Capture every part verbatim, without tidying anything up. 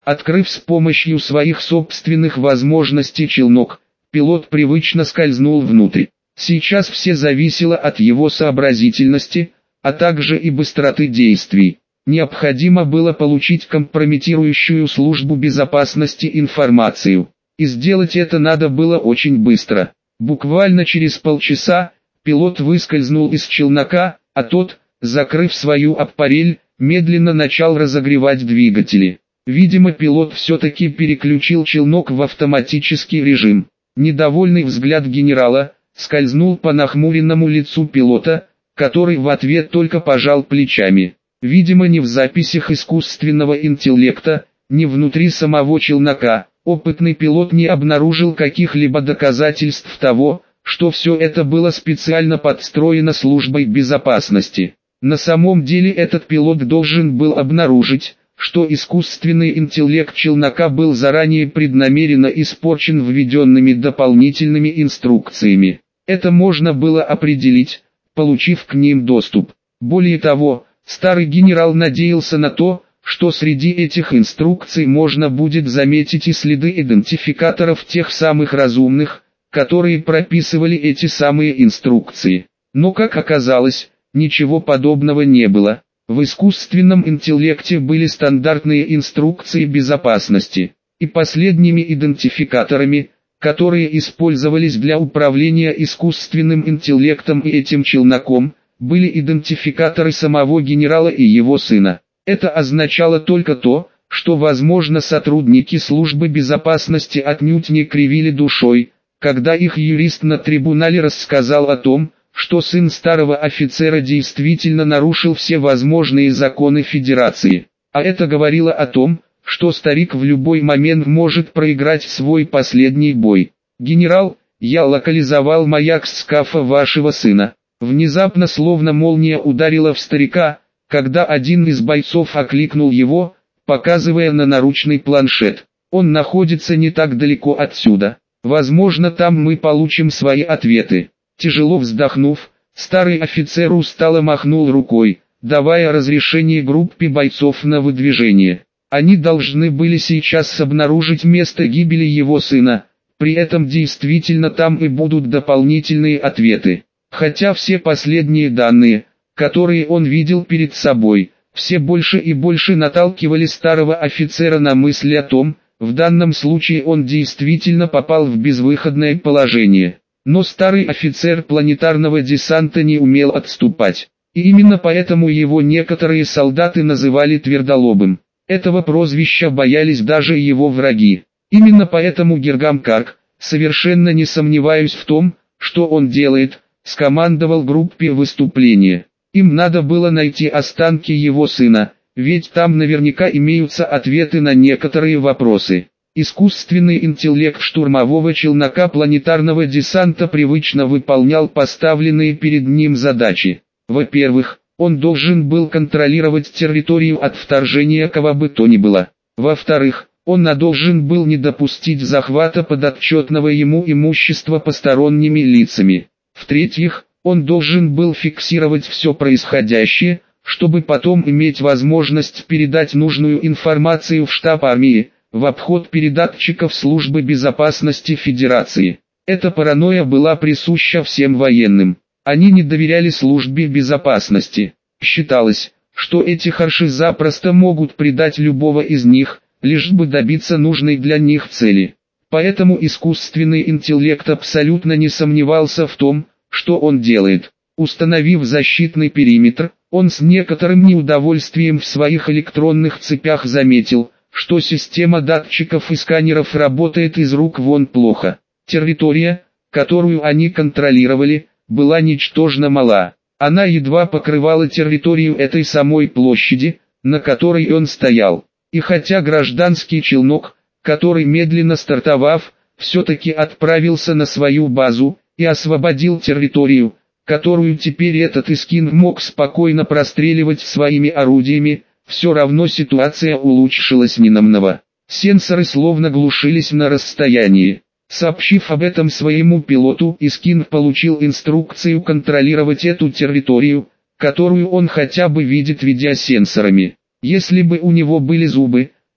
Открыв с помощью своих собственных возможностей челнок, пилот привычно скользнул внутрь. Сейчас все зависело от его сообразительности, а также и быстроты действий. Необходимо было получить компрометирующую службу безопасности информацию. И сделать это надо было очень быстро. Буквально через полчаса, пилот выскользнул из челнока, а тот, закрыв свою аппарель, медленно начал разогревать двигатели. Видимо, пилот все-таки переключил челнок в автоматический режим. Недовольный взгляд генерала скользнул по нахмуренному лицу пилота, который в ответ только пожал плечами. Видимо, ни в записях искусственного интеллекта, ни внутри самого челнока опытный пилот не обнаружил каких-либо доказательств того, что все это было специально подстроено службой безопасности. На самом деле этот пилот должен был обнаружить, что искусственный интеллект челнока был заранее преднамеренно испорчен введенными дополнительными инструкциями. Это можно было определить, получив к ним доступ. Более того, старый генерал надеялся на то, что среди этих инструкций можно будет заметить и следы идентификаторов тех самых разумных, которые прописывали эти самые инструкции. Но, как оказалось, ничего подобного не было. В искусственном интеллекте были стандартные инструкции безопасности, и последними идентификаторами, которые использовались для управления искусственным интеллектом и этим челноком, были идентификаторы самого генерала и его сына. Это означало только то, что, возможно, сотрудники службы безопасности отнюдь не кривили душой, когда их юрист на трибунале рассказал о том, что сын старого офицера действительно нарушил все возможные законы Федерации. А это говорило о том, что старик в любой момент может проиграть свой последний бой. «Генерал, я локализовал маяк скафа вашего сына». Внезапно словно молния ударила в старика, когда один из бойцов окликнул его, показывая на наручный планшет. «Он находится не так далеко отсюда. Возможно, там мы получим свои ответы». Тяжело вздохнув, старый офицер устало махнул рукой, давая разрешение группе бойцов на выдвижение. Они должны были сейчас обнаружить место гибели его сына, при этом действительно там и будут дополнительные ответы. Хотя все последние данные, которые он видел перед собой, все больше и больше наталкивали старого офицера на мысль о том, в данном случае он действительно попал в безвыходное положение. Но старый офицер планетарного десанта не умел отступать. И именно поэтому его некоторые солдаты называли твердолобым. Этого прозвища боялись даже его враги. Именно поэтому Гергам Карк, совершенно не сомневаюсь в том, что он делает, скомандовал группе выступления. Им надо было найти останки его сына, ведь там наверняка имеются ответы на некоторые вопросы. Искусственный интеллект штурмового челнока планетарного десанта привычно выполнял поставленные перед ним задачи. Во-первых, он должен был контролировать территорию от вторжения кого бы то ни было. Во-вторых, он должен был не допустить захвата подотчетного ему имущества посторонними лицами. В-третьих, он должен был фиксировать все происходящее, чтобы потом иметь возможность передать нужную информацию в штаб армии, в обход передатчиков службы безопасности Федерации. Эта паранойя была присуща всем военным. Они не доверяли службе безопасности. Считалось, что эти харши запросто могут предать любого из них, лишь бы добиться нужной для них цели. Поэтому искусственный интеллект абсолютно не сомневался в том, что он делает. Установив защитный периметр, он с некоторым неудовольствием в своих электронных цепях заметил, что система датчиков и сканеров работает из рук вон плохо. Территория, которую они контролировали, была ничтожно мала. Она едва покрывала территорию этой самой площади, на которой он стоял. И хотя гражданский челнок, который медленно стартовав, все-таки отправился на свою базу и освободил территорию, которую теперь этот Искин мог спокойно простреливать своими орудиями, все равно ситуация улучшилась ненамного. Сенсоры словно глушились на расстоянии. Сообщив об этом своему пилоту, Искин получил инструкцию контролировать эту территорию, которую он хотя бы видит видеосенсорами. Если бы у него были зубы,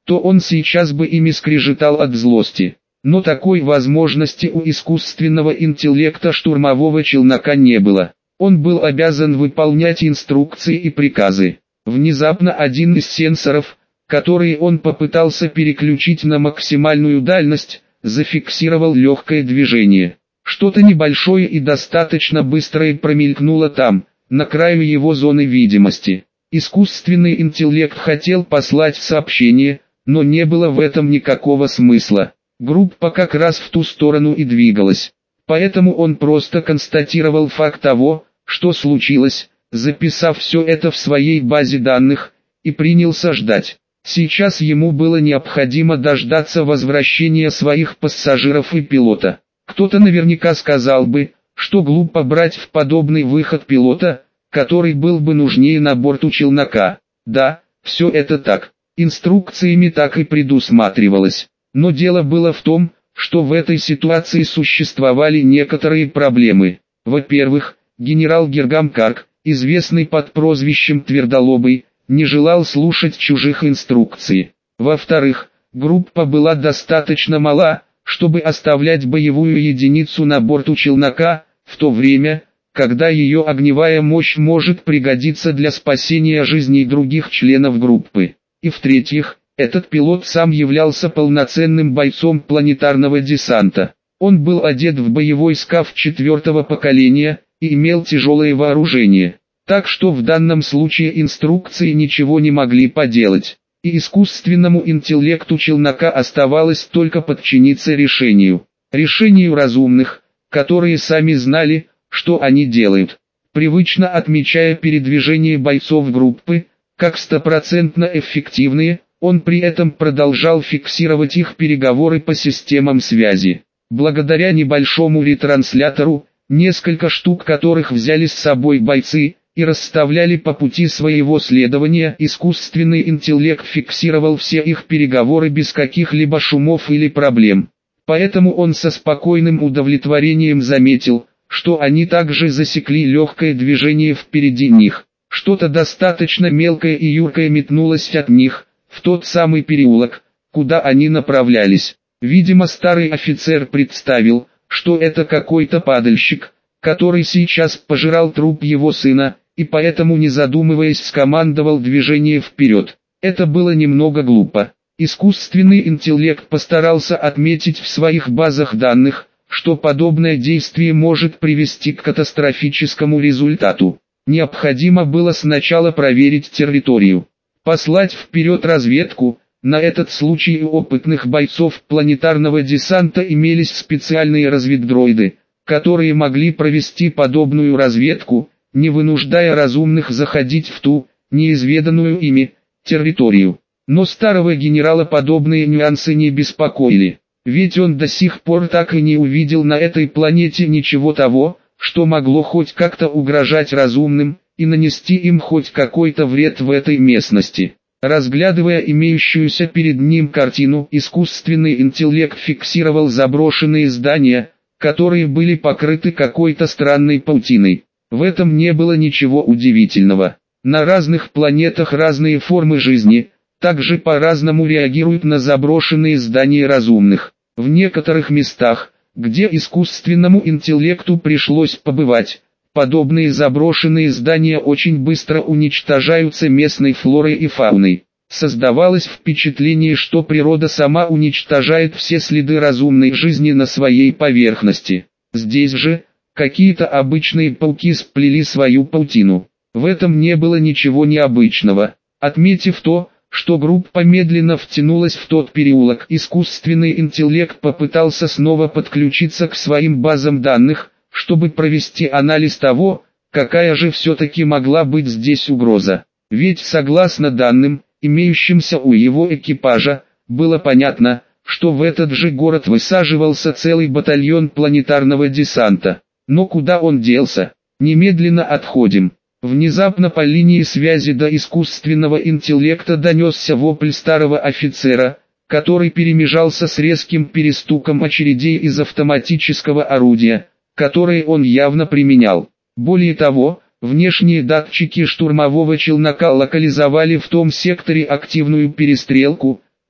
то он сейчас бы ими скрежетал от злости. Но такой возможности у искусственного интеллекта штурмового челнока не было. Он был обязан выполнять инструкции и приказы. Внезапно один из сенсоров, который он попытался переключить на максимальную дальность, зафиксировал легкое движение. Что-то небольшое и достаточно быстрое промелькнуло там, на краю его зоны видимости. Искусственный интеллект хотел послать сообщение, но не было в этом никакого смысла. Группа как раз в ту сторону и двигалась. Поэтому он просто констатировал факт того, что случилось, записав все это в своей базе данных, и принялся ждать. Сейчас ему было необходимо дождаться возвращения своих пассажиров и пилота. Кто-то наверняка сказал бы, что глупо брать в подобный выход пилота, который был бы нужнее на борту челнока. Да, все это так. Инструкциями так и предусматривалось. Но дело было в том, что в этой ситуации существовали некоторые проблемы. Во-первых, генерал Гергам Карк, известный под прозвищем Твердолобый, не желал слушать чужих инструкций. Во-вторых, группа была достаточно мала, чтобы оставлять боевую единицу на борту челнока, в то время, когда ее огневая мощь может пригодиться для спасения жизней других членов группы. И в-третьих, этот пилот сам являлся полноценным бойцом планетарного десанта. Он был одет в боевой скаф четвертого поколения и имел тяжелое вооружение. Так что в данном случае инструкции ничего не могли поделать. И искусственному интеллекту челнока оставалось только подчиниться решению. Решению разумных, которые сами знали, что они делают. Привычно отмечая передвижение бойцов группы, как стопроцентно эффективные, он при этом продолжал фиксировать их переговоры по системам связи. Благодаря небольшому ретранслятору, несколько штук которых взяли с собой бойцы, и расставляли по пути своего следования, искусственный интеллект фиксировал все их переговоры без каких-либо шумов или проблем. Поэтому он со спокойным удовлетворением заметил, что они также засекли легкое движение впереди них. Что-то достаточно мелкое и юркое метнулось от них, в тот самый переулок, куда они направлялись. Видимо, старый офицер представил, что это какой-то падальщик, который сейчас пожирал труп его сына, и поэтому, не задумываясь, скомандовал движение вперед. Это было немного глупо. Искусственный интеллект постарался отметить в своих базах данных, что подобное действие может привести к катастрофическому результату. Необходимо было сначала проверить территорию. Послать вперед разведку. На этот случай у опытных бойцов планетарного десанта имелись специальные разведдроиды, которые могли провести подобную разведку, не вынуждая разумных заходить в ту, неизведанную ими, территорию. Но старого генерала подобные нюансы не беспокоили, ведь он до сих пор так и не увидел на этой планете ничего того, что могло хоть как-то угрожать разумным, и нанести им хоть какой-то вред в этой местности. Разглядывая имеющуюся перед ним картину, искусственный интеллект фиксировал заброшенные здания, которые были покрыты какой-то странной паутиной. В этом не было ничего удивительного. На разных планетах разные формы жизни, также по-разному реагируют на заброшенные здания разумных. В некоторых местах, где искусственному интеллекту пришлось побывать, подобные заброшенные здания очень быстро уничтожаются местной флорой и фауной. Создавалось впечатление, что природа сама уничтожает все следы разумной жизни на своей поверхности. Здесь же, какие-то обычные пауки сплели свою паутину. В этом не было ничего необычного. Отметив то, что группа медленно втянулась в тот переулок, искусственный интеллект попытался снова подключиться к своим базам данных, чтобы провести анализ того, какая же все-таки могла быть здесь угроза. Ведь согласно данным, имеющимся у его экипажа, было понятно, что в этот же город высаживался целый батальон планетарного десанта. Но куда он делся? Немедленно отходим. Внезапно по линии связи до искусственного интеллекта донесся вопль старого офицера, который перемежался с резким перестуком очередей из автоматического орудия, которое он явно применял. Более того, внешние датчики штурмового челнока локализовали в том секторе активную перестрелку,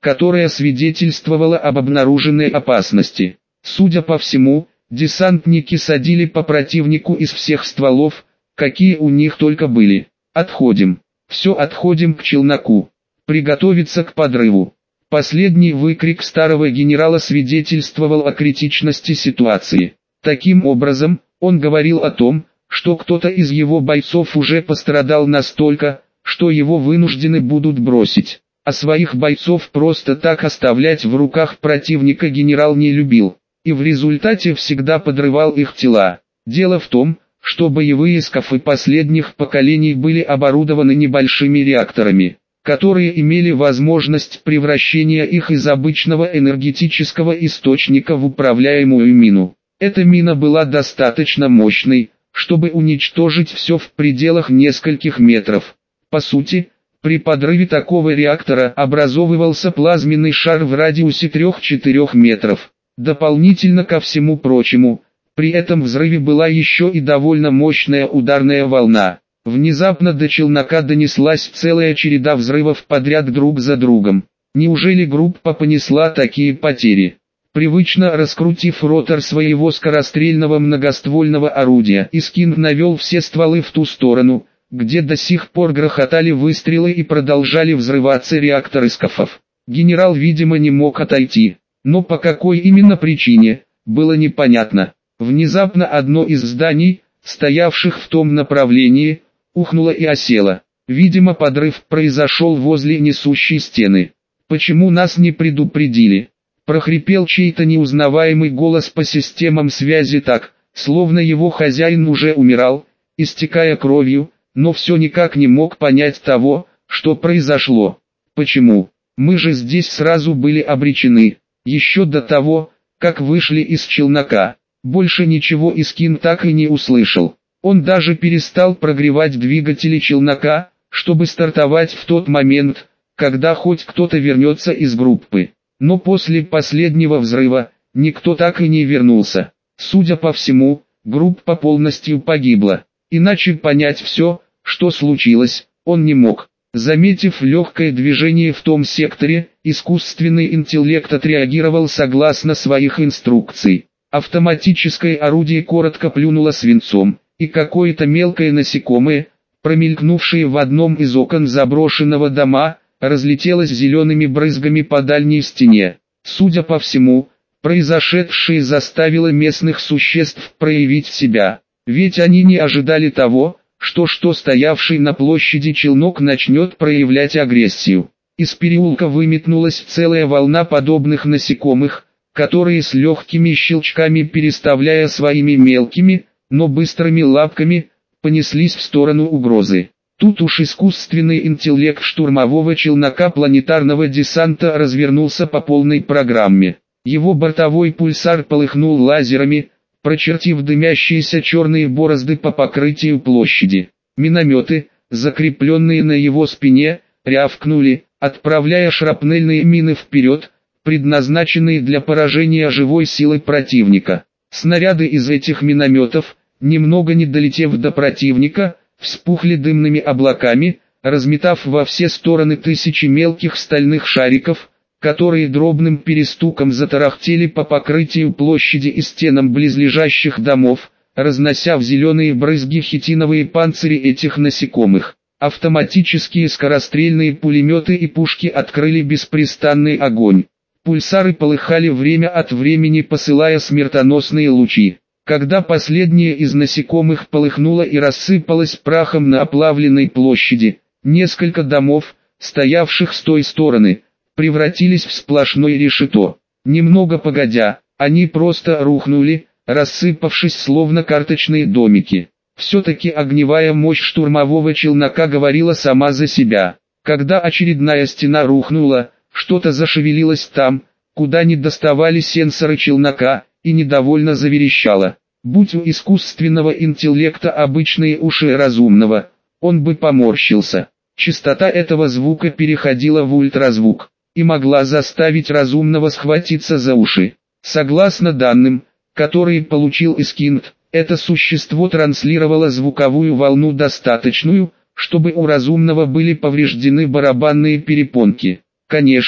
которая свидетельствовала об обнаруженной опасности. Судя по всему, десантники садили по противнику из всех стволов, какие у них только были. Отходим. Все, отходим к челноку. Приготовиться к подрыву. Последний выкрик старого генерала свидетельствовал о критичности ситуации. Таким образом, он говорил о том, что кто-то из его бойцов уже пострадал настолько, что его вынуждены будут бросить. А своих бойцов просто так оставлять в руках противника генерал не любил, и в результате всегда подрывал их тела. Дело в том, что боевые скафы последних поколений были оборудованы небольшими реакторами, которые имели возможность превращения их из обычного энергетического источника в управляемую мину. Эта мина была достаточно мощной, чтобы уничтожить все в пределах нескольких метров. По сути, при подрыве такого реактора образовывался плазменный шар в радиусе трёх-четырёх метров. Дополнительно ко всему прочему, при этом взрыве была еще и довольно мощная ударная волна. Внезапно до челнока донеслась целая череда взрывов подряд друг за другом. Неужели группа понесла такие потери? Привычно раскрутив ротор своего скорострельного многоствольного орудия, Искин навел все стволы в ту сторону, где до сих пор грохотали выстрелы и продолжали взрываться реакторы скафов. Генерал, видимо, не мог отойти, но по какой именно причине, было непонятно. Внезапно одно из зданий, стоявших в том направлении, ухнуло и осело. Видимо, подрыв произошел возле несущей стены. «Почему нас не предупредили?» Прохрипел чей-то неузнаваемый голос по системам связи так, словно его хозяин уже умирал, истекая кровью, но все никак не мог понять того, что произошло. «Почему? Мы же здесь сразу были обречены, еще до того, как вышли из челнока». Больше ничего Искин так и не услышал. Он даже перестал прогревать двигатели челнока, чтобы стартовать в тот момент, когда хоть кто-то вернется из группы. Но после последнего взрыва, никто так и не вернулся. Судя по всему, группа полностью погибла. Иначе понять все, что случилось, он не мог. Заметив легкое движение в том секторе, искусственный интеллект отреагировал согласно своих инструкций. Автоматическое орудие коротко плюнуло свинцом, и какое-то мелкое насекомое, промелькнувшее в одном из окон заброшенного дома, разлетелось зелеными брызгами по дальней стене. Судя по всему, произошедшее заставило местных существ проявить себя, ведь они не ожидали того, что что стоявший на площади челнок начнет проявлять агрессию. Из переулка выметнулась целая волна подобных насекомых, которые с легкими щелчками, переставляя своими мелкими, но быстрыми лапками, понеслись в сторону угрозы. Тут уж искусственный интеллект штурмового челнока планетарного десанта развернулся по полной программе. Его бортовой пульсар полыхнул лазерами, прочертив дымящиеся черные борозды по покрытию площади. Минометы, закрепленные на его спине, рявкнули, отправляя шрапнельные мины вперед, предназначенные для поражения живой силы противника. Снаряды из этих минометов, немного не долетев до противника, вспухли дымными облаками, разметав во все стороны тысячи мелких стальных шариков, которые дробным перестуком затарахтели по покрытию площади и стенам близлежащих домов, разнося в зеленые брызги хитиновые панцири этих насекомых. Автоматические скорострельные пулеметы и пушки открыли беспрестанный огонь. Пульсары полыхали время от времени, посылая смертоносные лучи. Когда последнее из насекомых полыхнуло и рассыпалось прахом на оплавленной площади, несколько домов, стоявших с той стороны, превратились в сплошное решето. Немного погодя, они просто рухнули, рассыпавшись словно карточные домики. Все-таки огневая мощь штурмового челнока говорила сама за себя. Когда очередная стена рухнула, что-то зашевелилось там, куда не доставали сенсоры челнока, и недовольно заверещало. Будь у искусственного интеллекта обычные уши разумного, он бы поморщился. Частота этого звука переходила в ультразвук, и могла заставить разумного схватиться за уши. Согласно данным, которые получил Искинд, это существо транслировало звуковую волну достаточную, чтобы у разумного были повреждены барабанные перепонки. Конечно,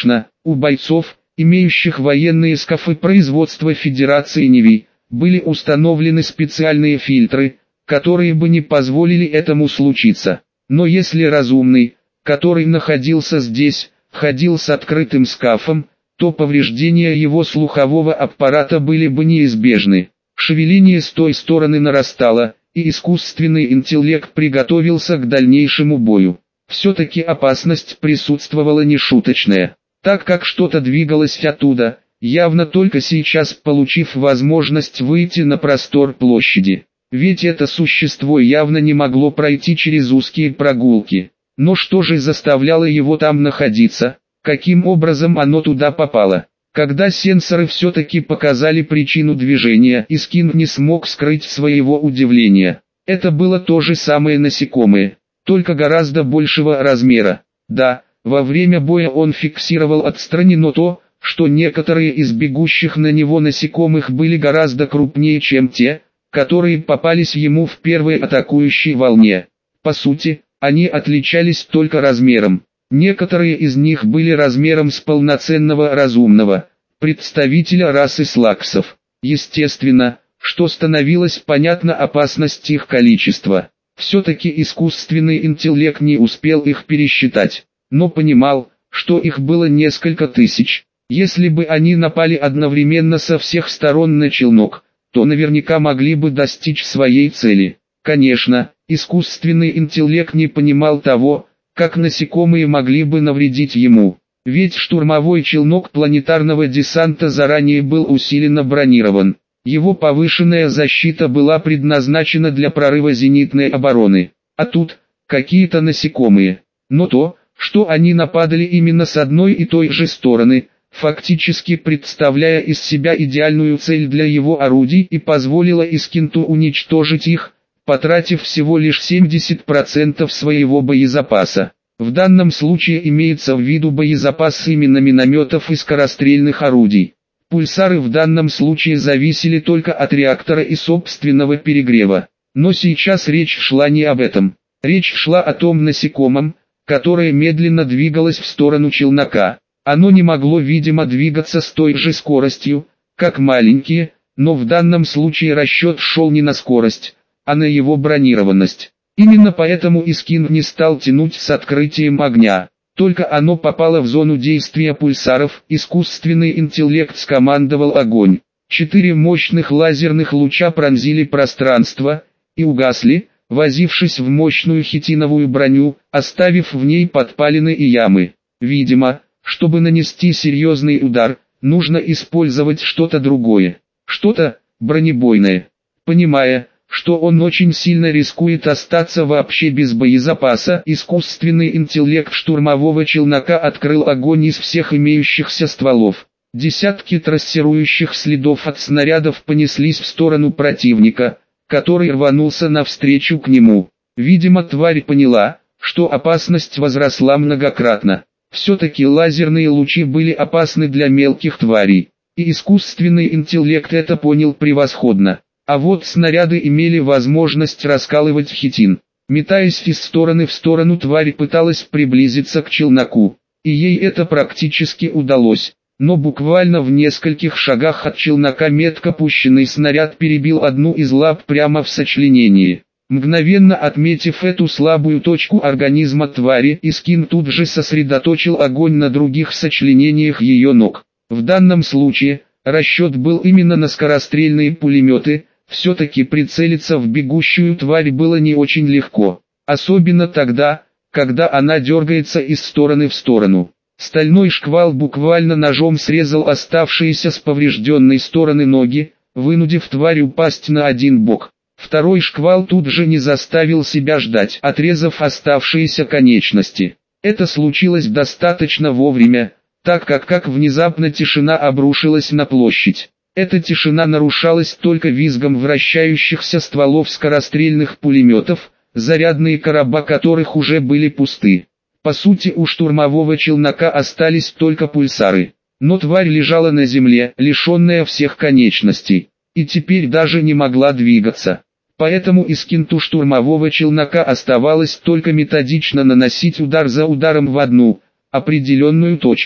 У бойцов, имеющих военные скафы производства Федерации Неви, были установлены специальные фильтры, которые бы не позволили этому случиться. Но если разумный, который находился здесь, ходил с открытым скафом, то повреждения его слухового аппарата были бы неизбежны. Шевеление с той стороны нарастало, и искусственный интеллект приготовился к дальнейшему бою. Все-таки опасность присутствовала нешуточная, так как что-то двигалось оттуда, явно только сейчас получив возможность выйти на простор площади. Ведь это существо явно не могло пройти через узкие прогулки. Но что же заставляло его там находиться? Каким образом оно туда попало? Когда сенсоры все-таки показали причину движения, Искин не смог скрыть своего удивления. Это было то же самое насекомое, только гораздо большего размера. Да, во время боя он фиксировал отстраненно то, что некоторые из бегущих на него насекомых были гораздо крупнее, чем те, которые попались ему в первой атакующей волне. По сути, они отличались только размером. Некоторые из них были размером с полноценного разумного, представителя расы слаксов. Естественно, что становилось понятно опасность их количества. Все-таки искусственный интеллект не успел их пересчитать, но понимал, что их было несколько тысяч. Если бы они напали одновременно со всех сторон на челнок, то наверняка могли бы достичь своей цели. Конечно, искусственный интеллект не понимал того, как насекомые могли бы навредить ему. Ведь штурмовой челнок планетарного десанта заранее был усиленно бронирован. Его повышенная защита была предназначена для прорыва зенитной обороны. А тут, какие-то насекомые. Но то, что они нападали именно с одной и той же стороны, фактически представляя из себя идеальную цель для его орудий, и позволило Искинту уничтожить их, потратив всего лишь семьдесят процентов своего боезапаса. В данном случае имеется в виду боезапас именно минометов и скорострельных орудий. Пульсары в данном случае зависели только от реактора и собственного перегрева. Но сейчас речь шла не об этом. Речь шла о том насекомом, которое медленно двигалось в сторону челнока. Оно не могло, видимо, двигаться с той же скоростью, как маленькие, но в данном случае расчет шел не на скорость, а на его бронированность. Именно поэтому Искин не стал тянуть с открытием огня. Только оно попало в зону действия пульсаров, искусственный интеллект скомандовал огонь. Четыре мощных лазерных луча пронзили пространство и угасли, возившись в мощную хитиновую броню, оставив в ней подпалины и ямы. Видимо, чтобы нанести серьезный удар, нужно использовать что-то другое, что-то бронебойное. Понимая, что он очень сильно рискует остаться вообще без боезапаса, искусственный интеллект штурмового челнока открыл огонь из всех имеющихся стволов. Десятки трассирующих следов от снарядов понеслись в сторону противника, который рванулся навстречу к нему. Видимо, тварь поняла, что опасность возросла многократно. Все-таки лазерные лучи были опасны для мелких тварей, и искусственный интеллект это понял превосходно. А вот снаряды имели возможность раскалывать хитин. Метаясь из стороны в сторону, тварь пыталась приблизиться к челноку, и ей это практически удалось. Но буквально в нескольких шагах от челнока метко пущенный снаряд перебил одну из лап прямо в сочленении. Мгновенно отметив эту слабую точку организма твари, Искин тут же сосредоточил огонь на других сочленениях ее ног. В данном случае, расчет был именно на скорострельные пулеметы. Все-таки прицелиться в бегущую тварь было не очень легко, особенно тогда, когда она дергается из стороны в сторону. Стальной шквал буквально ножом срезал оставшиеся с поврежденной стороны ноги, вынудив тварь упасть на один бок. Второй шквал тут же не заставил себя ждать, отрезав оставшиеся конечности. Это случилось достаточно вовремя, так как как внезапно тишина обрушилась на площадь. Эта тишина нарушалась только визгом вращающихся стволов скорострельных пулеметов, зарядные короба которых уже были пусты. По сути, у штурмового челнока остались только пульсары. Но тварь лежала на земле, лишенная всех конечностей, и теперь даже не могла двигаться. Поэтому Искинту штурмового челнока оставалось только методично наносить удар за ударом в одну, определенную точку.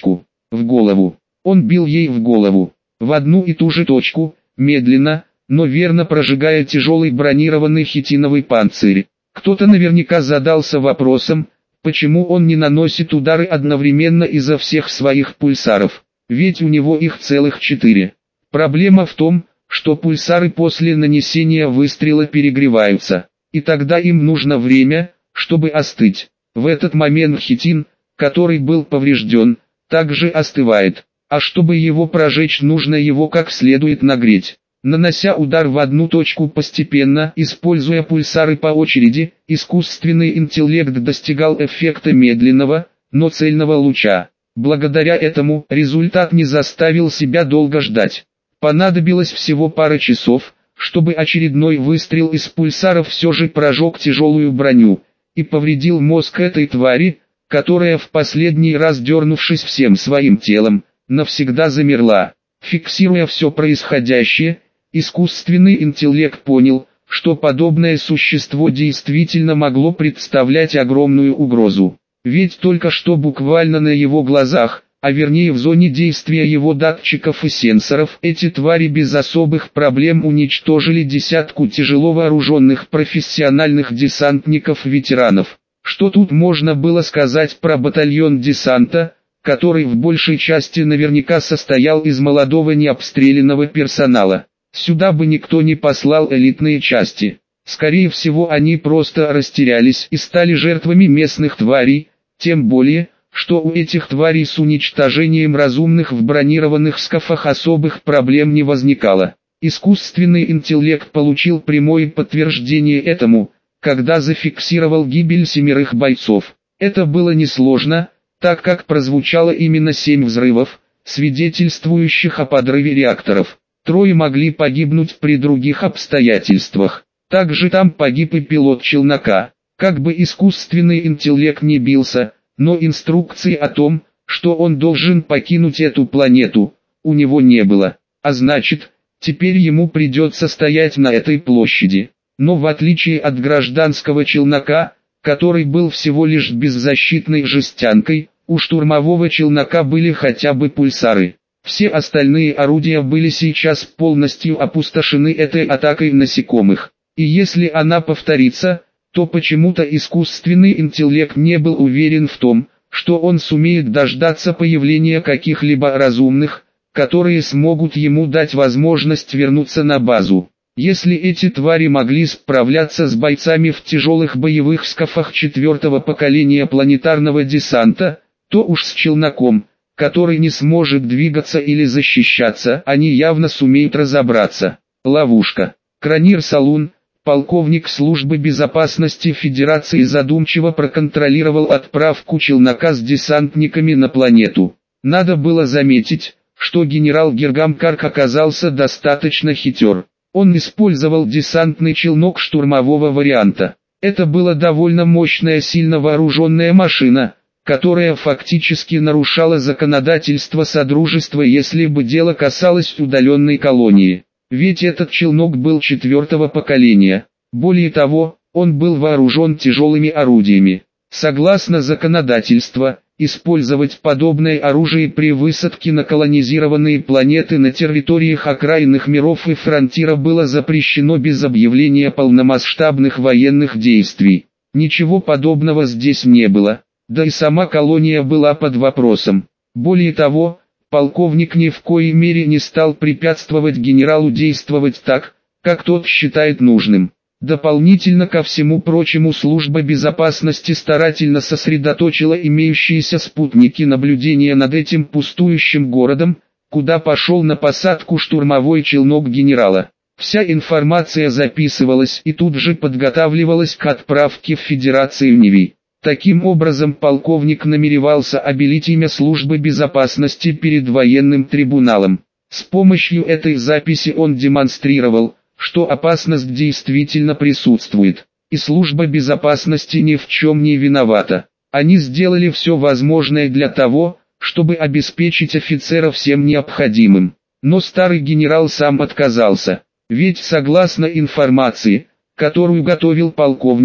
в голову. Он бил ей в голову, в одну и ту же точку, медленно, но верно прожигая тяжелый бронированный хитиновый панцирь. Кто-то наверняка задался вопросом, почему он не наносит удары одновременно изо всех своих пульсаров, ведь у него их целых четыре. Проблема в том, что пульсары после нанесения выстрела перегреваются, и тогда им нужно время, чтобы остыть. В этот момент хитин, который был поврежден, также остывает, а чтобы его прожечь, нужно его как следует нагреть. Нанося удар в одну точку постепенно, используя пульсары по очереди, искусственный интеллект достигал эффекта медленного, но цельного луча. Благодаря этому результат не заставил себя долго ждать. Понадобилось всего пара часов, чтобы очередной выстрел из пульсаров все же прожег тяжелую броню и повредил мозг этой твари, которая в последний раз, дернувшись всем своим телом, навсегда замерла. Фиксируя все происходящее, искусственный интеллект понял, что подобное существо действительно могло представлять огромную угрозу. Ведь только что буквально на его глазах, а вернее в зоне действия его датчиков и сенсоров, эти твари без особых проблем уничтожили десятку тяжело вооруженных профессиональных десантников-ветеранов. Что тут можно было сказать про батальон десанта, который в большей части наверняка состоял из молодого необстрелянного персонала? Сюда бы никто не послал элитные части. Скорее всего, они просто растерялись и стали жертвами местных тварей, тем более, что у этих тварей с уничтожением разумных в бронированных скафах особых проблем не возникало. Искусственный интеллект получил прямое подтверждение этому, когда зафиксировал гибель семерых бойцов. Это было несложно, так как прозвучало именно семь взрывов, свидетельствующих о подрыве реакторов. Трое могли погибнуть при других обстоятельствах. Также там погиб и пилот челнока. Как бы искусственный интеллект не бился, но инструкции о том, что он должен покинуть эту планету, у него не было. А значит, теперь ему придется стоять на этой площади. Но в отличие от гражданского челнока, который был всего лишь беззащитной жестянкой, у штурмового челнока были хотя бы пульсары. Все остальные орудия были сейчас полностью опустошены этой атакой насекомых. И если она повторится, то почему-то искусственный интеллект не был уверен в том, что он сумеет дождаться появления каких-либо разумных, которые смогут ему дать возможность вернуться на базу. Если эти твари могли справляться с бойцами в тяжелых боевых скафах четвертого поколения планетарного десанта, то уж с челноком, который не сможет двигаться или защищаться, они явно сумеют разобраться. Ловушка. Кранир Салун, полковник службы безопасности Федерации, задумчиво проконтролировал отправку челнока с десантниками на планету. Надо было заметить, что генерал Гиргамкарк оказался достаточно хитер. Он использовал десантный челнок штурмового варианта. Это была довольно мощная, сильно вооруженная машина, которая фактически нарушала законодательство Содружества, если бы дело касалось удаленной колонии. Ведь этот челнок был четвертого поколения. Более того, он был вооружен тяжелыми орудиями. Согласно законодательству, использовать подобное оружие при высадке на колонизированные планеты на территориях окраинных миров и фронтира было запрещено без объявления полномасштабных военных действий. Ничего подобного здесь не было, да и сама колония была под вопросом. Более того, полковник ни в коей мере не стал препятствовать генералу действовать так, как тот считает нужным. Дополнительно ко всему прочему, служба безопасности старательно сосредоточила имеющиеся спутники наблюдения над этим пустующим городом, куда пошел на посадку штурмовой челнок генерала. Вся информация записывалась и тут же подготавливалась к отправке в Федерацию Неви. Таким образом, полковник намеревался обелить имя службы безопасности перед военным трибуналом. С помощью этой записи он демонстрировал, что опасность действительно присутствует, и служба безопасности ни в чем не виновата. Они сделали все возможное для того, чтобы обеспечить офицера всем необходимым. Но старый генерал сам отказался, ведь согласно информации, которую готовил полковник,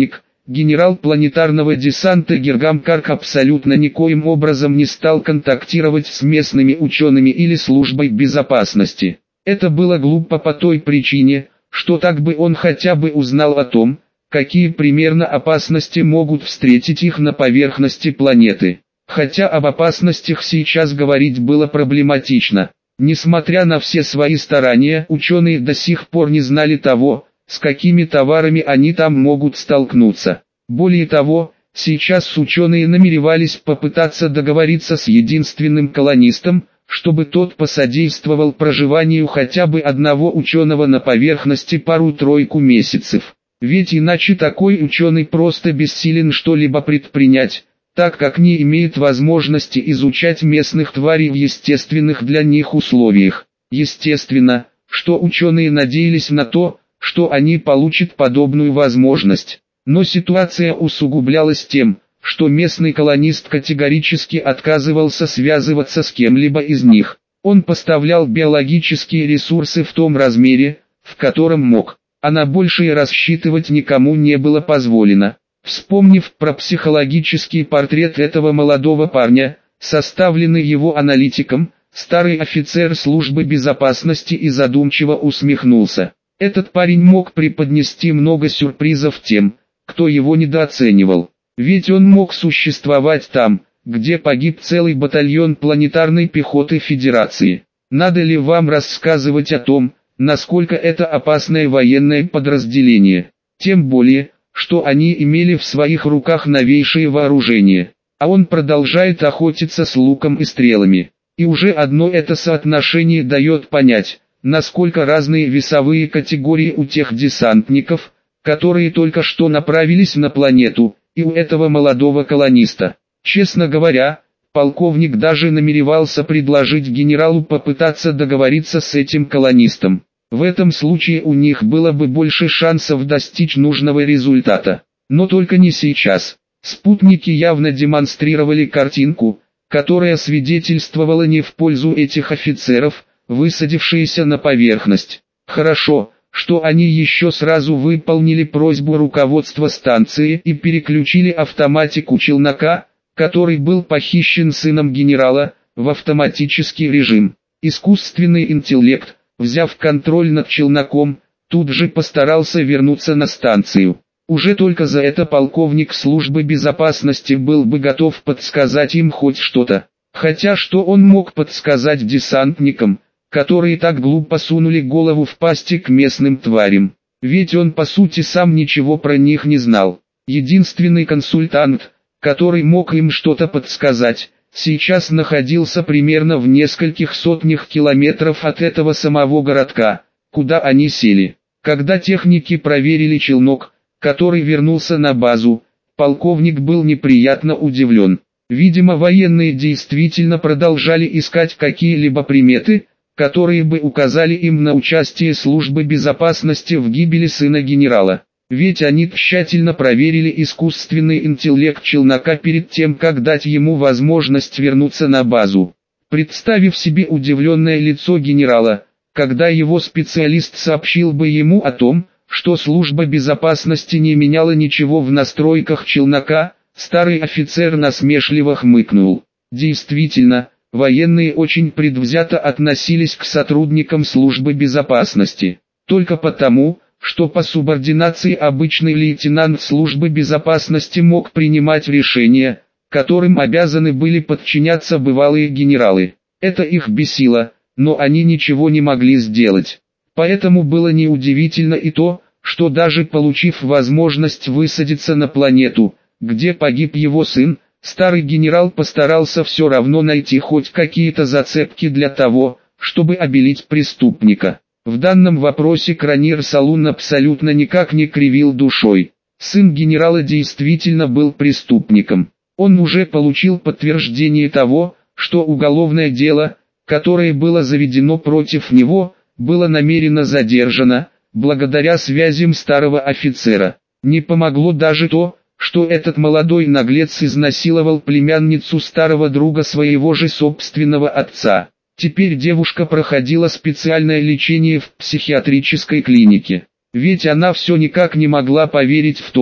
генерал планетарного десанта Гергам Карк абсолютно никоим образом не стал контактировать с местными учеными или службой безопасности. Это было глупо по той причине, что так бы он хотя бы узнал о том, какие примерно опасности могут встретить их на поверхности планеты. Хотя об опасностях сейчас говорить было проблематично. Несмотря на все свои старания, ученые до сих пор не знали того, с какими товарами они там могут столкнуться. Более того, сейчас ученые намеревались попытаться договориться с единственным колонистом, чтобы тот посодействовал проживанию хотя бы одного ученого на поверхности пару-тройку месяцев. Ведь иначе такой ученый просто бессилен что-либо предпринять, так как не имеет возможности изучать местных тварей в естественных для них условиях. Естественно, что ученые надеялись на то, что они получат подобную возможность. Но ситуация усугублялась тем, что местный колонист категорически отказывался связываться с кем-либо из них. Он поставлял биологические ресурсы в том размере, в котором мог, а на большее рассчитывать никому не было позволено. Вспомнив про психологический портрет этого молодого парня, составленный его аналитиком, старый офицер службы безопасности и задумчиво усмехнулся. Этот парень мог преподнести много сюрпризов тем, кто его недооценивал. Ведь он мог существовать там, где погиб целый батальон планетарной пехоты Федерации. Надо ли вам рассказывать о том, насколько это опасное военное подразделение? Тем более, что они имели в своих руках новейшее вооружение. А он продолжает охотиться с луком и стрелами. И уже одно это соотношение дает понять, насколько разные весовые категории у тех десантников, которые только что направились на планету, и у этого молодого колониста. Честно говоря, полковник даже намеревался предложить генералу попытаться договориться с этим колонистом. В этом случае у них было бы больше шансов достичь нужного результата. Но только не сейчас. Спутники явно демонстрировали картинку, которая свидетельствовала не в пользу этих офицеров, высадившиеся на поверхность. Хорошо, что они еще сразу выполнили просьбу руководства станции и переключили автоматику челнока, который был похищен сыном генерала, в автоматический режим. Искусственный интеллект, взяв контроль над челноком, тут же постарался вернуться на станцию. Уже только за это полковник службы безопасности был бы готов подсказать им хоть что-то. Хотя что он мог подсказать десантникам, которые так глупо сунули голову в пасти к местным тварям? Ведь он по сути сам ничего про них не знал. Единственный консультант, который мог им что-то подсказать, сейчас находился примерно в нескольких сотнях километров от этого самого городка, куда они сели. Когда техники проверили челнок, который вернулся на базу, полковник был неприятно удивлен. Видимо, военные действительно продолжали искать какие-либо приметы, которые бы указали им на участие службы безопасности в гибели сына генерала. Ведь они тщательно проверили искусственный интеллект челнока перед тем, как дать ему возможность вернуться на базу. Представив себе удивленное лицо генерала, когда его специалист сообщил бы ему о том, что служба безопасности не меняла ничего в настройках челнока, старый офицер насмешливо хмыкнул. Действительно, военные очень предвзято относились к сотрудникам службы безопасности. Только потому, что по субординации обычный лейтенант службы безопасности мог принимать решения, которым обязаны были подчиняться бывалые генералы. Это их бесило, но они ничего не могли сделать. Поэтому было неудивительно и то, что даже получив возможность высадиться на планету, где погиб его сын, старый генерал постарался все равно найти хоть какие-то зацепки для того, чтобы обелить преступника. В данном вопросе Кранир Салун абсолютно никак не кривил душой. Сын генерала действительно был преступником. Он уже получил подтверждение того, что уголовное дело, которое было заведено против него, было намеренно задержано, благодаря связям старого офицера. Не помогло даже то, что этот молодой наглец изнасиловал племянницу старого друга своего же собственного отца. Теперь девушка проходила специальное лечение в психиатрической клинике. Ведь она все никак не могла поверить в то,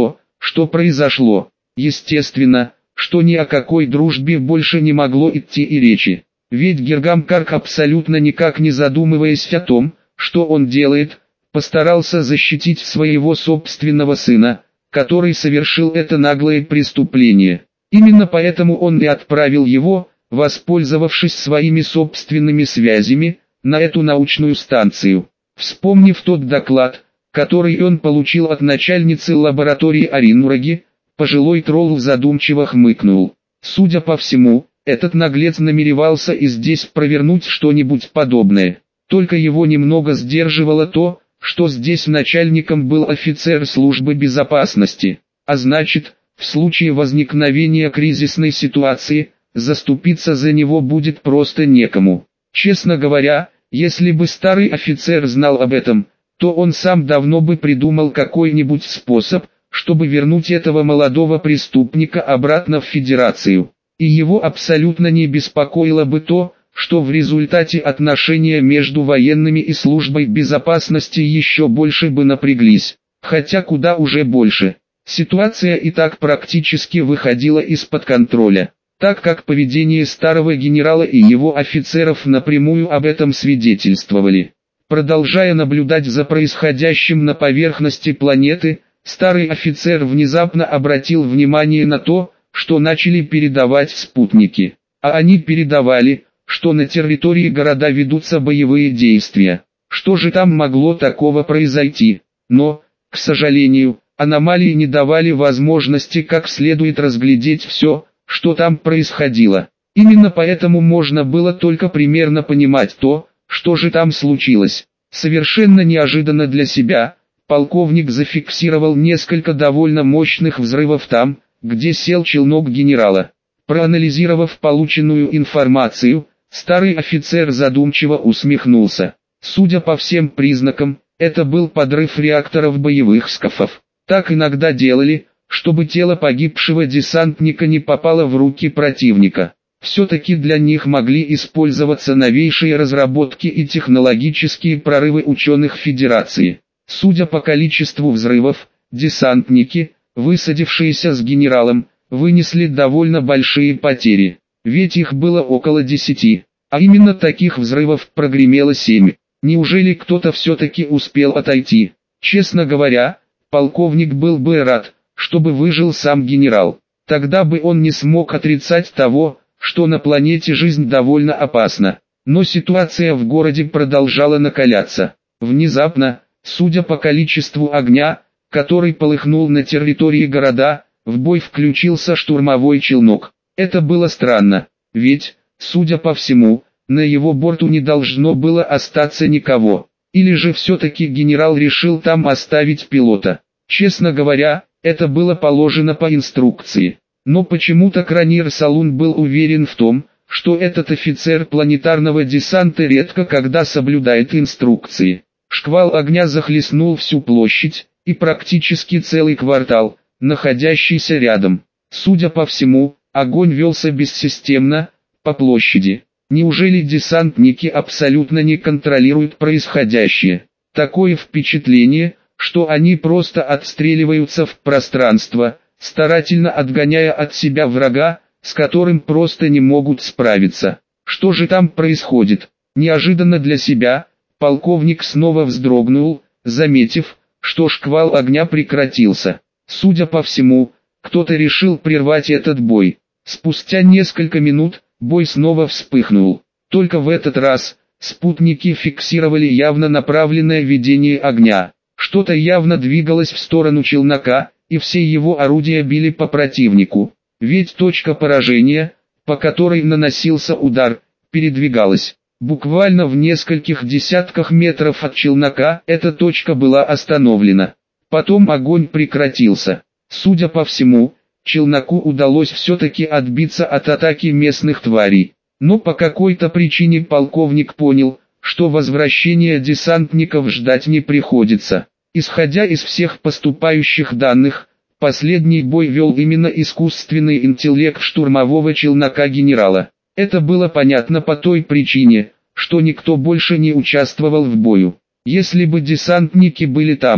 что произошло. Естественно, что ни о какой дружбе больше не могло идти и речи. Ведь Гергам-Карк, абсолютно никак не задумываясь о том, что он делает, постарался защитить своего собственного сына, который совершил это наглое преступление. Именно поэтому он и отправил его, воспользовавшись своими собственными связями, на эту научную станцию. Вспомнив тот доклад, который он получил от начальницы лаборатории Оринураги, пожилой тролл задумчиво хмыкнул. Судя по всему, этот наглец намеревался и здесь провернуть что-нибудь подобное. Только его немного сдерживало то, что здесь начальником был офицер службы безопасности. А значит, в случае возникновения кризисной ситуации, заступиться за него будет просто некому. Честно говоря, если бы старый офицер знал об этом, то он сам давно бы придумал какой-нибудь способ, чтобы вернуть этого молодого преступника обратно в Федерацию. И его абсолютно не беспокоило бы то, что в результате отношения между военными и службой безопасности еще больше бы напряглись. Хотя куда уже больше. Ситуация и так практически выходила из-под контроля, так как поведение старого генерала и его офицеров напрямую об этом свидетельствовали. Продолжая наблюдать за происходящим на поверхности планеты, старый офицер внезапно обратил внимание на то, что начали передавать спутники. А они передавали, что на территории города ведутся боевые действия. Что же там могло такого произойти? Но, к сожалению, аномалии не давали возможности как следует разглядеть все, что там происходило. Именно поэтому можно было только примерно понимать то, что же там случилось. Совершенно неожиданно для себя, полковник зафиксировал несколько довольно мощных взрывов там, где сел челнок генерала. Проанализировав полученную информацию, старый офицер задумчиво усмехнулся. Судя по всем признакам, это был подрыв реакторов боевых скафов. Так иногда делали, чтобы тело погибшего десантника не попало в руки противника. Все-таки для них могли использоваться новейшие разработки и технологические прорывы ученых Федерации. Судя по количеству взрывов, десантники, высадившиеся с генералом, вынесли довольно большие потери. Ведь их было около десяти, а именно таких взрывов прогремело семь. Неужели кто-то все-таки успел отойти? Честно говоря, полковник был бы рад, чтобы выжил сам генерал. Тогда бы он не смог отрицать того, что на планете жизнь довольно опасна. Но ситуация в городе продолжала накаляться. Внезапно, судя по количеству огня, который полыхнул на территории города, в бой включился штурмовой челнок. Это было странно, ведь, судя по всему, на его борту не должно было остаться никого. Или же все-таки генерал решил там оставить пилота. Честно говоря, это было положено по инструкции. Но почему-то Кранир Салун был уверен в том, что этот офицер планетарного десанта редко когда соблюдает инструкции. Шквал огня захлестнул всю площадь, и практически целый квартал, находящийся рядом. Судя по всему, огонь велся бессистемно, по площади. Неужели десантники абсолютно не контролируют происходящее? Такое впечатление, что они просто отстреливаются в пространство, старательно отгоняя от себя врага, с которым просто не могут справиться. Что же там происходит? Неожиданно для себя, полковник снова вздрогнул, заметив, что шквал огня прекратился. Судя по всему, кто-то решил прервать этот бой. Спустя несколько минут, бой снова вспыхнул. Только в этот раз, спутники фиксировали явно направленное ведение огня. Что-то явно двигалось в сторону челнока, и все его орудия били по противнику. Ведь точка поражения, по которой наносился удар, передвигалась. Буквально в нескольких десятках метров от челнока эта точка была остановлена. Потом огонь прекратился. Судя по всему, челноку удалось все-таки отбиться от атаки местных тварей. Но по какой-то причине полковник понял, что возвращения десантников ждать не приходится. Исходя из всех поступающих данных, последний бой вел именно искусственный интеллект штурмового челнока генерала. Это было понятно по той причине, что никто больше не участвовал в бою. Если бы десантники были там,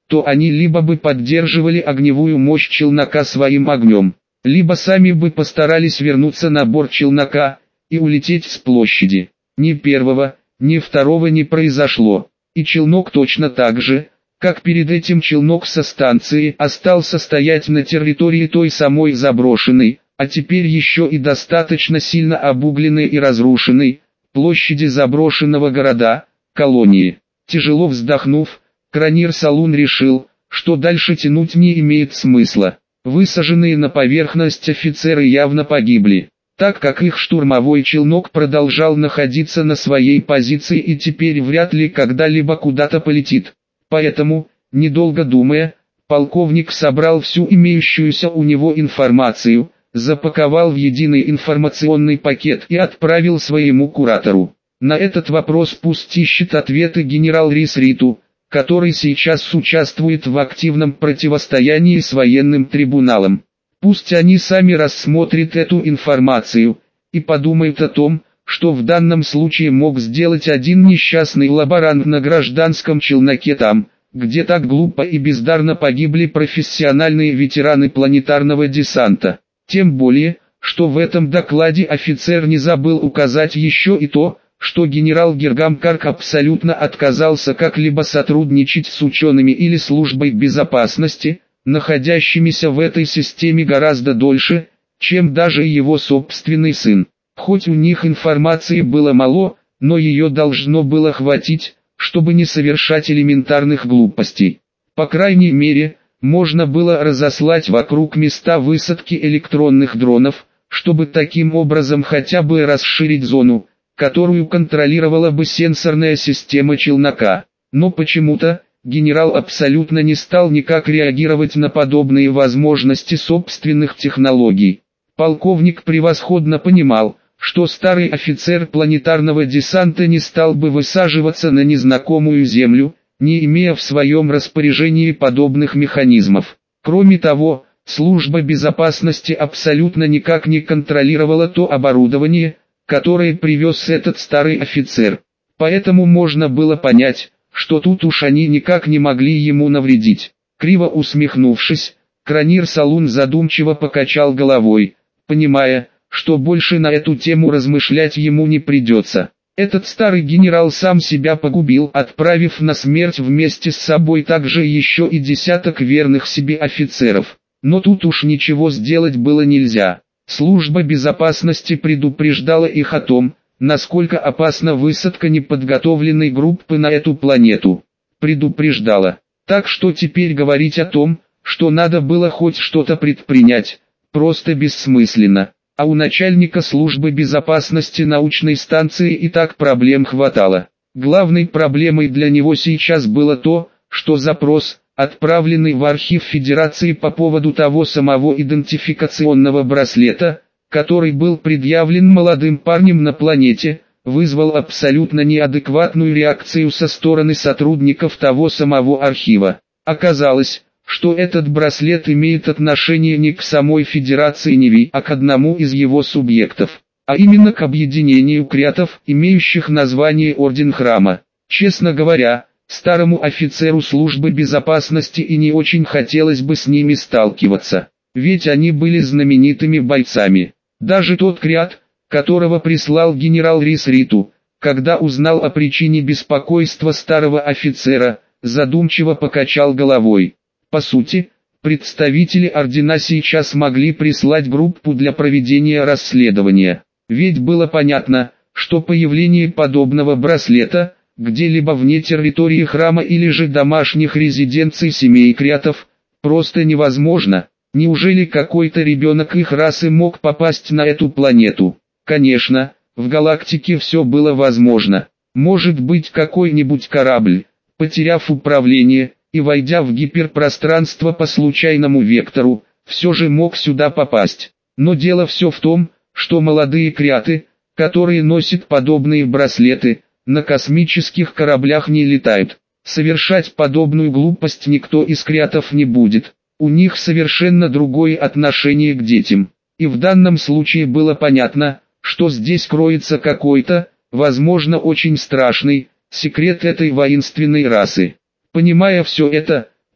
то они либо бы поддерживали огневую мощь челнока своим огнем, либо сами бы постарались вернуться на борт челнока и улететь с площади. Ни первого, ни второго не произошло, и челнок точно так же, как перед этим челнок со станции, остался стоять на территории той самой заброшенной, а теперь еще и достаточно сильно обугленной и разрушенной, площади заброшенного города, колонии. Тяжело вздохнув, Кранир Салун решил, что дальше тянуть не имеет смысла. Высаженные на поверхность офицеры явно погибли, так как их штурмовой челнок продолжал находиться на своей позиции и теперь вряд ли когда-либо куда-то полетит. Поэтому, недолго думая, полковник собрал всю имеющуюся у него информацию, запаковал в единый информационный пакет и отправил своему куратору. На этот вопрос пусть ищет ответы генерал Рис Риту, который сейчас участвует в активном противостоянии с военным трибуналом. Пусть они сами рассмотрят эту информацию и подумают о том, что в данном случае мог сделать один несчастный лаборант на гражданском челноке там, где так глупо и бездарно погибли профессиональные ветераны планетарного десанта. Тем более, что в этом докладе офицер не забыл указать еще и то, что генерал Гергам Карк абсолютно отказался как-либо сотрудничать с учеными или службой безопасности, находящимися в этой системе гораздо дольше, чем даже его собственный сын. Хоть у них информации было мало, но ее должно было хватить, чтобы не совершать элементарных глупостей. По крайней мере, можно было разослать вокруг места высадки электронных дронов, чтобы таким образом хотя бы расширить зону, которую контролировала бы сенсорная система челнока. Но почему-то, генерал абсолютно не стал никак реагировать на подобные возможности собственных технологий. Полковник превосходно понимал, что старый офицер планетарного десанта не стал бы высаживаться на незнакомую землю, не имея в своем распоряжении подобных механизмов. Кроме того, служба безопасности абсолютно никак не контролировала то оборудование, которое привез этот старый офицер. Поэтому можно было понять, что тут уж они никак не могли ему навредить. Криво усмехнувшись, Кранир Салун задумчиво покачал головой, понимая, что больше на эту тему размышлять ему не придется. Этот старый генерал сам себя погубил, отправив на смерть вместе с собой также еще и десяток верных себе офицеров. Но тут уж ничего сделать было нельзя. Служба безопасности предупреждала их о том, насколько опасна высадка неподготовленной группы на эту планету. Предупреждала. Так что теперь говорить о том, что надо было хоть что-то предпринять, просто бессмысленно. А у начальника службы безопасности научной станции и так проблем хватало. Главной проблемой для него сейчас было то, что запрос, отправленный в архив Федерации по поводу того самого идентификационного браслета, который был предъявлен молодым парнем на планете, вызвал абсолютно неадекватную реакцию со стороны сотрудников того самого архива. Оказалось, что этот браслет имеет отношение не к самой Федерации Неви, а к одному из его субъектов, а именно к объединению креатов, имеющих название Орден Храма. Честно говоря, старому офицеру службы безопасности и не очень хотелось бы с ними сталкиваться, ведь они были знаменитыми бойцами. Даже тот креат, которого прислал генерал Рис Риту, когда узнал о причине беспокойства старого офицера, задумчиво покачал головой. По сути, представители ордена сейчас могли прислать группу для проведения расследования. Ведь было понятно, что появление подобного браслета, где-либо вне территории храма или же домашних резиденций семей креатов, просто невозможно. Неужели какой-то ребенок их расы мог попасть на эту планету? Конечно, в галактике все было возможно. Может быть, какой-нибудь корабль, потеряв управление и войдя в гиперпространство по случайному вектору, все же мог сюда попасть. Но дело все в том, что молодые креаты, которые носят подобные браслеты, на космических кораблях не летают. Совершать подобную глупость никто из креатов не будет. У них совершенно другое отношение к детям. И в данном случае было понятно, что здесь кроется какой-то, возможно очень страшный, секрет этой воинственной расы. Понимая все это,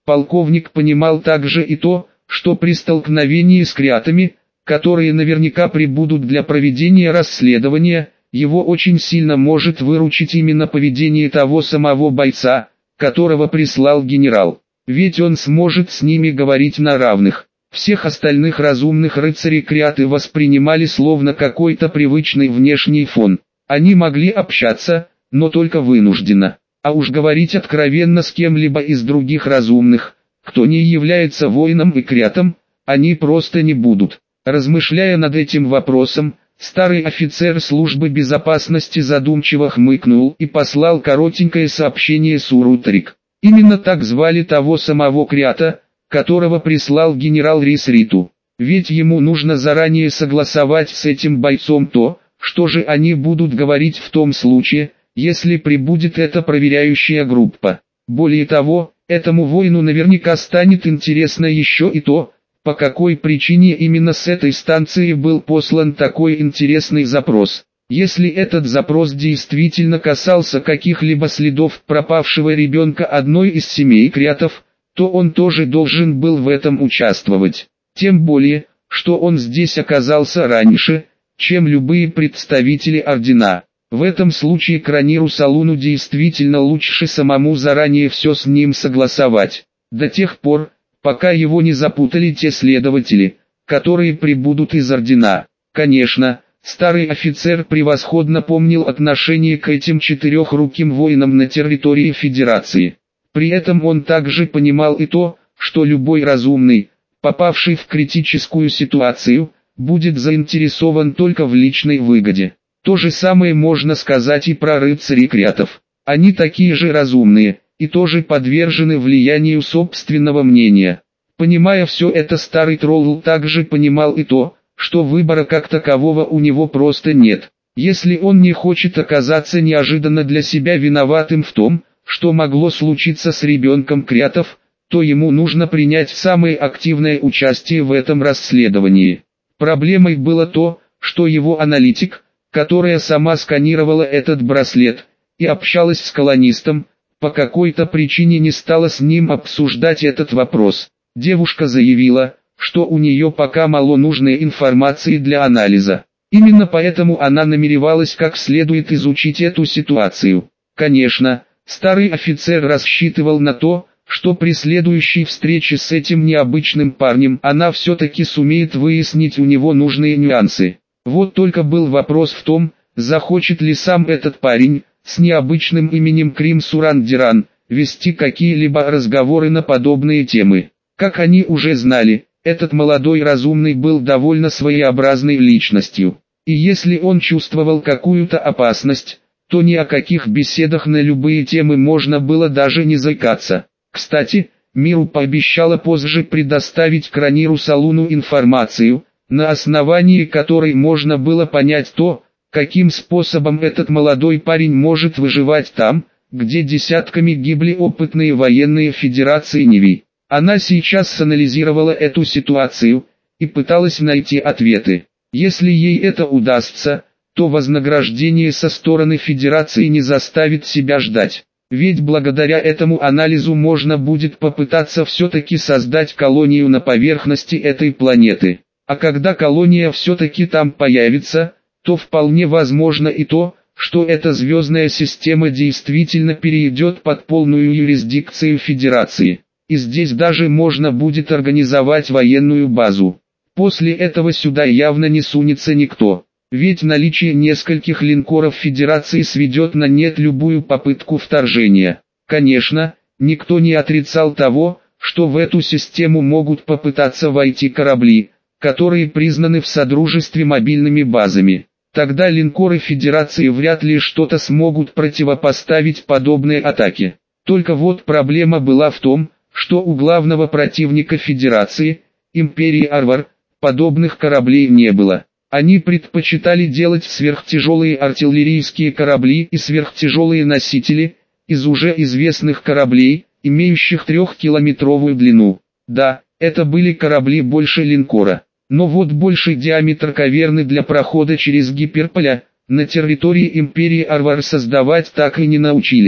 Полковник понимал также и то, что при столкновении с креатами, которые наверняка прибудут для проведения расследования, его очень сильно может выручить именно поведение того самого бойца, которого прислал генерал. Ведь он сможет с ними говорить на равных. Всех остальных разумных рыцарей креаты воспринимали словно какой-то привычный внешний фон. Они могли общаться, но только вынужденно. А уж говорить откровенно с кем-либо из других разумных, кто не является воином и креатом, они просто не будут. Размышляя над этим вопросом, старый офицер службы безопасности задумчиво хмыкнул и послал коротенькое сообщение Суру-Тарик. Именно так звали того самого креата, которого прислал генерал Рис Риту. Ведь ему нужно заранее согласовать с этим бойцом то, что же они будут говорить в том случае, если прибудет эта проверяющая группа. Более того, этому воину наверняка станет интересно еще и то, по какой причине именно с этой станции был послан такой интересный запрос. Если этот запрос действительно касался каких-либо следов пропавшего ребенка одной из семей креатов, то он тоже должен был в этом участвовать. Тем более, что он здесь оказался раньше, чем любые представители ордена. В этом случае Краниру Салуну действительно лучше самому заранее все с ним согласовать. До тех пор, пока его не запутали те следователи, которые прибудут из ордена. Конечно, старый офицер превосходно помнил отношение к этим четырехруким воинам на территории Федерации. При этом он также понимал и то, что любой разумный, попавший в критическую ситуацию, будет заинтересован только в личной выгоде. То же самое можно сказать и про рыцарей креатов. Они такие же разумные, и тоже подвержены влиянию собственного мнения. Понимая все это, старый тролл также понимал и то, что выбора как такового у него просто нет. Если он не хочет оказаться неожиданно для себя виноватым в том, что могло случиться с ребенком креатов, то ему нужно принять самое активное участие в этом расследовании. Проблемой было то, что его аналитик, которая сама сканировала этот браслет и общалась с колонистом, по какой-то причине не стала с ним обсуждать этот вопрос. Девушка заявила, что у нее пока мало нужной информации для анализа. Именно поэтому она намеревалась как следует изучить эту ситуацию. Конечно, старый офицер рассчитывал на то, что при следующей встрече с этим необычным парнем она все-таки сумеет выяснить у него нужные нюансы. Вот только был вопрос в том, захочет ли сам этот парень, с необычным именем Крим Сурандиран, вести какие-либо разговоры на подобные темы. Как они уже знали, этот молодой разумный был довольно своеобразной личностью. И если он чувствовал какую-то опасность, то ни о каких беседах на любые темы можно было даже не заикаться. Кстати, Миру пообещала позже предоставить Краниру Салуну информацию, на основании которой можно было понять то, каким способом этот молодой парень может выживать там, где десятками гибли опытные военные Федерации Неви. Она сейчас анализировала эту ситуацию и пыталась найти ответы. Если ей это удастся, то вознаграждение со стороны Федерации не заставит себя ждать. Ведь благодаря этому анализу можно будет попытаться все-таки создать колонию на поверхности этой планеты. А когда колония все-таки там появится, то вполне возможно и то, что эта звездная система действительно перейдет под полную юрисдикцию Федерации. И здесь даже можно будет организовать военную базу. После этого сюда явно не сунется никто. Ведь наличие нескольких линкоров Федерации сведет на нет любую попытку вторжения. Конечно, никто не отрицал того, что в эту систему могут попытаться войти корабли, которые признаны в Содружестве мобильными базами. Тогда линкоры Федерации вряд ли что-то смогут противопоставить подобной атаке. Только вот проблема была в том, что у главного противника Федерации, Империи Арвар, подобных кораблей не было. Они предпочитали делать сверхтяжелые артиллерийские корабли и сверхтяжелые носители, из уже известных кораблей, имеющих трехкилометровую длину. Да, это были корабли больше линкора. Но вот больший диаметр каверны для прохода через гиперполя, на территории Империи Арвар создавать так и не научились.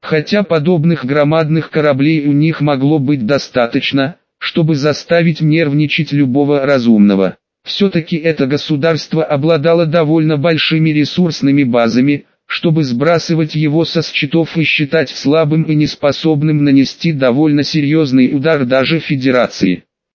Хотя подобных громадных кораблей у них могло быть достаточно, чтобы заставить нервничать любого разумного. Все-таки это государство обладало довольно большими ресурсными базами, чтобы сбрасывать его со счетов и считать слабым и неспособным нанести довольно серьезный удар даже Федерации.